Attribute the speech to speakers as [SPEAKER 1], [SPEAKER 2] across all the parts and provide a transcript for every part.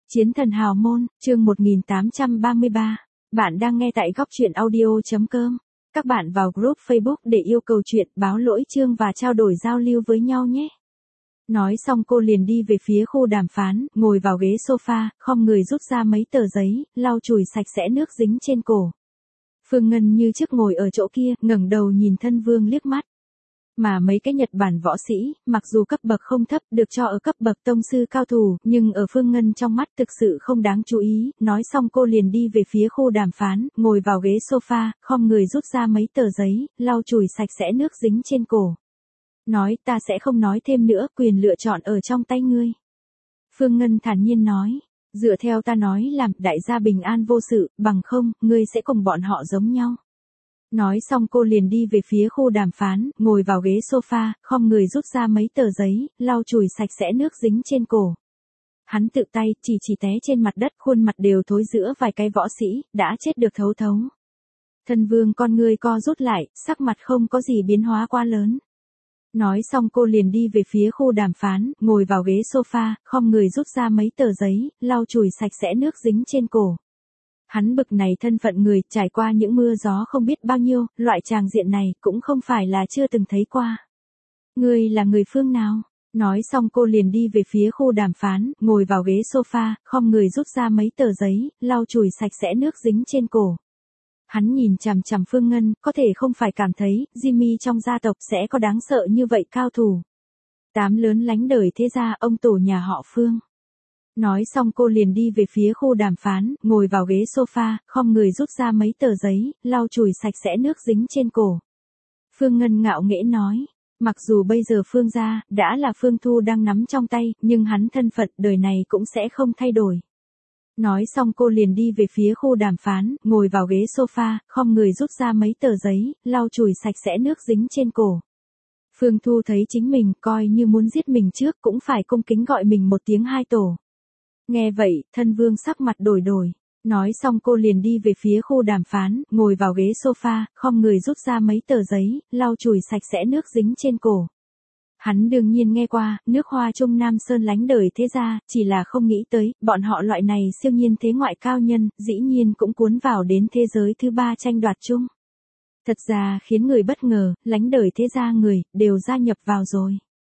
[SPEAKER 1] Chiến thần hào môn, chương 1833. Bạn đang nghe tại góc truyện audio.com. Các bạn vào group Facebook để yêu cầu chuyện, báo lỗi chương và trao đổi giao lưu với nhau nhé. Nói xong cô liền đi về phía khu đàm phán, ngồi vào ghế sofa, khom người rút ra mấy tờ giấy, lau chùi sạch sẽ nước dính trên cổ. Phương Ngân như trước ngồi ở chỗ kia, ngẩng đầu nhìn Thân Vương liếc mắt. Mà mấy cái Nhật Bản võ sĩ, mặc dù cấp bậc không thấp, được cho ở cấp bậc tông sư cao thủ, nhưng ở Phương Ngân trong mắt thực sự không đáng chú ý. Nói xong cô liền đi về phía khu đàm phán, ngồi vào ghế sofa, khom người rút ra mấy tờ giấy, lau chùi sạch sẽ nước dính trên cổ. Nói, ta sẽ không nói thêm nữa, quyền lựa chọn ở trong tay ngươi. Phương Ngân thản nhiên nói, dựa theo ta nói làm, đại gia bình an vô sự, bằng không, ngươi sẽ cùng bọn họ giống nhau. Nói xong cô liền đi về phía khu đàm phán, ngồi vào ghế sofa, khom người rút ra mấy tờ giấy, lau chùi sạch sẽ nước dính trên cổ. Hắn tự tay, chỉ té trên mặt đất, khuôn mặt đều thối giữa vài cái võ sĩ, đã chết được thấu thấu. Thân Vương con ngươi co rút lại, sắc mặt không có gì biến hóa quá lớn. Nói xong cô liền đi về phía khu đàm phán, ngồi vào ghế sofa, khom người rút ra mấy tờ giấy, lau chùi sạch sẽ nước dính trên cổ. Hắn bực này thân phận người, trải qua những mưa gió không biết bao nhiêu, loại tràng diện này cũng không phải là chưa từng thấy qua. Ngươi là người phương nào? Nói xong cô liền đi về phía khu đàm phán, ngồi vào ghế sofa, khom người rút ra mấy tờ giấy, lau chùi sạch sẽ nước dính trên cổ. Hắn nhìn chằm chằm Phương Ngân, có thể không phải cảm thấy, Jimmy trong gia tộc sẽ có đáng sợ như vậy cao thủ. 8 lớn lánh đời thế gia, ông tổ nhà họ Phương. Nói xong cô liền đi về phía khu đàm phán, ngồi vào ghế sofa, khom người rút ra mấy tờ giấy, lau chùi sạch sẽ nước dính trên cổ. Phương Ngân ngạo nghễ nói, mặc dù bây giờ Phương gia, đã là Phương Thu đang nắm trong tay, nhưng hắn thân phận đời này cũng sẽ không thay đổi. Nói xong cô liền đi về phía khu đàm phán, ngồi vào ghế sofa, khom người rút ra mấy tờ giấy, lau chùi sạch sẽ nước dính trên cổ. Phương Thu thấy chính mình coi như muốn giết mình trước cũng phải cung kính gọi mình một tiếng hai tổ. Nghe vậy, Thân Vương sắc mặt đổi đổi. Nói xong cô liền đi về phía khu đàm phán, ngồi vào ghế sofa, khom người rút ra mấy tờ giấy, lau chùi sạch sẽ nước dính trên cổ. Hắn đương nhiên nghe qua, nước Hoa Trung Nam Sơn lánh đời thế gia, chỉ là không nghĩ tới, bọn họ loại này siêu nhiên thế ngoại cao nhân, dĩ nhiên cũng cuốn vào đến thế giới thứ ba tranh đoạt chung. Thật ra khiến người bất ngờ, lánh đời thế gia người, đều gia nhập vào rồi.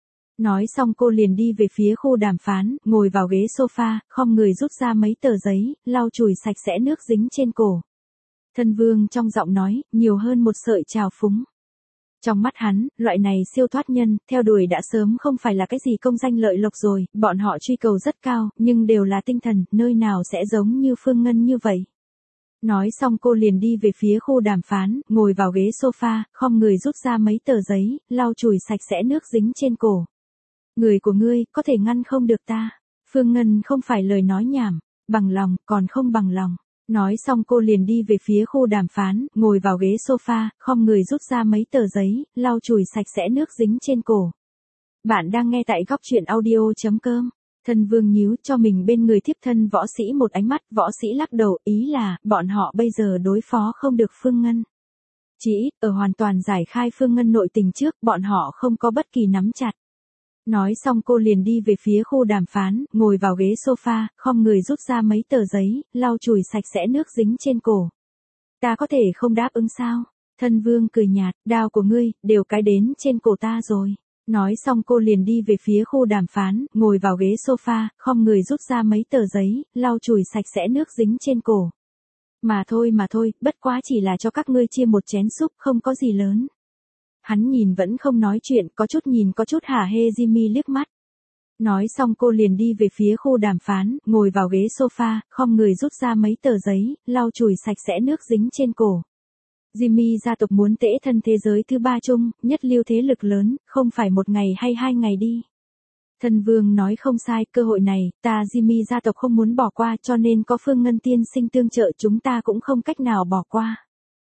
[SPEAKER 1] Nói xong cô liền đi về phía khu đàm phán, ngồi vào ghế sofa, khom người rút ra mấy tờ giấy, lau chùi sạch sẽ nước dính trên cổ. Thân Vương trong giọng nói, nhiều hơn một sợi trào phúng. Trong mắt hắn, loại này siêu thoát nhân, theo đuổi đã sớm không phải là cái gì công danh lợi lộc rồi, bọn họ truy cầu rất cao, nhưng đều là tinh thần, nơi nào sẽ giống như Phương Ngân như vậy. Nói xong cô liền đi về phía khu đàm phán, ngồi vào ghế sofa, khom người rút ra mấy tờ giấy, lau chùi sạch sẽ nước dính trên cổ. Người của ngươi, có thể ngăn không được ta. Phương Ngân không phải lời nói nhảm, bằng lòng, còn không bằng lòng. Nói xong cô liền đi về phía khu đàm phán, ngồi vào ghế sofa, khom người rút ra mấy tờ giấy, lau chùi sạch sẽ nước dính trên cổ. Bạn đang nghe tại góc truyện audio.com. Thân Vương nhíu cho mình bên người thiếp thân võ sĩ một ánh mắt, võ sĩ lắc đầu, ý là, bọn họ bây giờ đối phó không được Phương Ngân. Chỉ ít, ở hoàn toàn giải khai Phương Ngân nội tình trước, bọn họ không có bất kỳ nắm chặt. Nói xong cô liền đi về phía khu đàm phán, ngồi vào ghế sofa, khom người rút ra mấy tờ giấy, lau chùi sạch sẽ nước dính trên cổ. Ta có thể không đáp ứng sao? Thân Vương cười nhạt, đao của ngươi, đều cái đến trên cổ ta rồi. Nói xong cô liền đi về phía khu đàm phán, ngồi vào ghế sofa, khom người rút ra mấy tờ giấy, lau chùi sạch sẽ nước dính trên cổ. Mà thôi, bất quá chỉ là cho các ngươi chia một chén súp, không có gì lớn. Hắn nhìn vẫn không nói chuyện, có chút hả hê Jimmy liếc mắt. Nói xong cô liền đi về phía khu đàm phán, ngồi vào ghế sofa, khom người rút ra mấy tờ giấy, lau chùi sạch sẽ nước dính trên cổ. Jimmy gia tộc muốn tễ thân thế giới thứ ba chung, nhất lưu thế lực lớn, không phải một ngày hay 2 ngày đi. Thân Vương nói không sai, cơ hội này, ta Jimmy gia tộc không muốn bỏ qua, cho nên có Phương Ngân tiên sinh tương trợ chúng ta cũng không cách nào bỏ qua.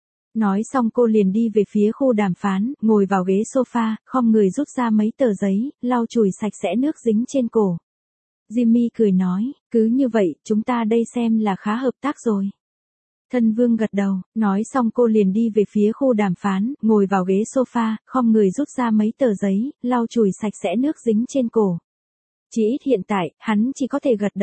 [SPEAKER 1] Nói xong cô liền đi về phía khu đàm phán, ngồi vào ghế sofa, khom người rút ra mấy tờ giấy, lau chùi sạch sẽ nước dính trên cổ. Jimmy cười nói, cứ như vậy, chúng ta đây xem là khá hợp tác rồi. Thân Vương gật đầu, nói xong cô liền đi về phía khu đàm phán, ngồi vào ghế sofa, khom người rút ra mấy tờ giấy, lau chùi sạch sẽ nước dính trên cổ. Chỉ ít hiện tại, hắn chỉ có thể gật đầu.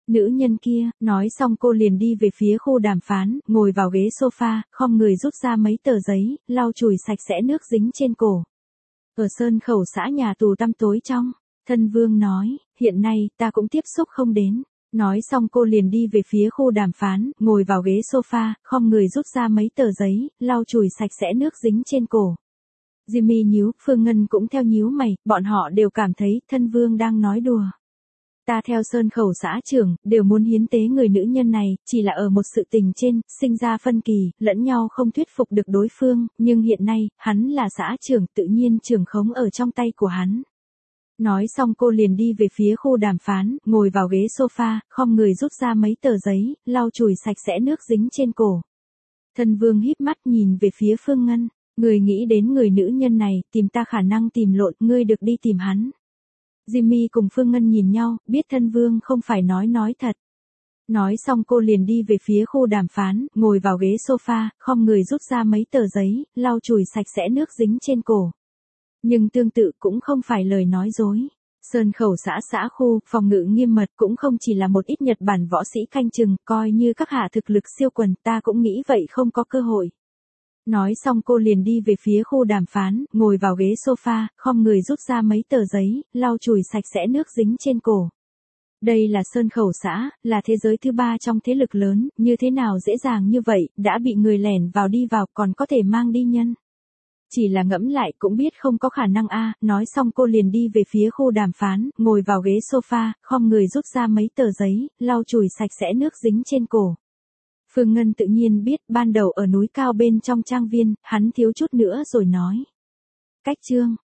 [SPEAKER 1] Nữ nhân kia, nói xong cô liền đi về phía khu đàm phán, ngồi vào ghế sofa, khom người rút ra mấy tờ giấy, lau chùi sạch sẽ nước dính trên cổ. Ở Sơn Khẩu xã nhà tù tăm tối trong, Thân Vương nói, hiện nay, ta cũng tiếp xúc không đến. Nói xong cô liền đi về phía khu đàm phán, ngồi vào ghế sofa, khom người rút ra mấy tờ giấy, lau chùi sạch sẽ nước dính trên cổ. Jimmy nhíu, Phương Ngân cũng theo nhíu mày, bọn họ đều cảm thấy Thân Vương đang nói đùa. Ta theo Sơn Khẩu xã trưởng, đều muốn hiến tế người nữ nhân này, chỉ là ở một sự tình trên, sinh ra phân kỳ, lẫn nhau không thuyết phục được đối phương, nhưng hiện nay, hắn là xã trưởng, tự nhiên trưởng khống ở trong tay của hắn. Nói xong cô liền đi về phía khu đàm phán, ngồi vào ghế sofa, khom người rút ra mấy tờ giấy, lau chùi sạch sẽ nước dính trên cổ. Thân Vương híp mắt nhìn về phía Phương Ngân, người nghĩ đến người nữ nhân này, tìm ta khả năng tìm lộn, ngươi được đi tìm hắn. Jimmy cùng Phương Ngân nhìn nhau, biết Thân Vương không phải nói thật. Nói xong cô liền đi về phía khu đàm phán, ngồi vào ghế sofa, khom người rút ra mấy tờ giấy, lau chùi sạch sẽ nước dính trên cổ. Nhưng tương tự cũng không phải lời nói dối. Sơn Khẩu xã khu, phòng ngự nghiêm mật cũng không chỉ là một ít Nhật Bản võ sĩ canh chừng, coi như các hạ thực lực siêu quần, ta cũng nghĩ vậy không có cơ hội. Nói xong cô liền đi về phía khu đàm phán, ngồi vào ghế sofa, khom người rút ra mấy tờ giấy, lau chùi sạch sẽ nước dính trên cổ. Đây là Sơn Khẩu xã, là thế giới thứ ba trong thế lực lớn, như thế nào dễ dàng như vậy, đã bị người lẻn vào đi vào còn có thể mang đi nhân. Chỉ là ngẫm lại cũng biết không có khả năng a. Nói xong cô liền đi về phía khu đàm phán, ngồi vào ghế sofa, khom người rút ra mấy tờ giấy, lau chùi sạch sẽ nước dính trên cổ. Phương Ngân tự nhiên biết, ban đầu ở núi cao bên trong trang viên, hắn thiếu chút nữa rồi nói. Cách chương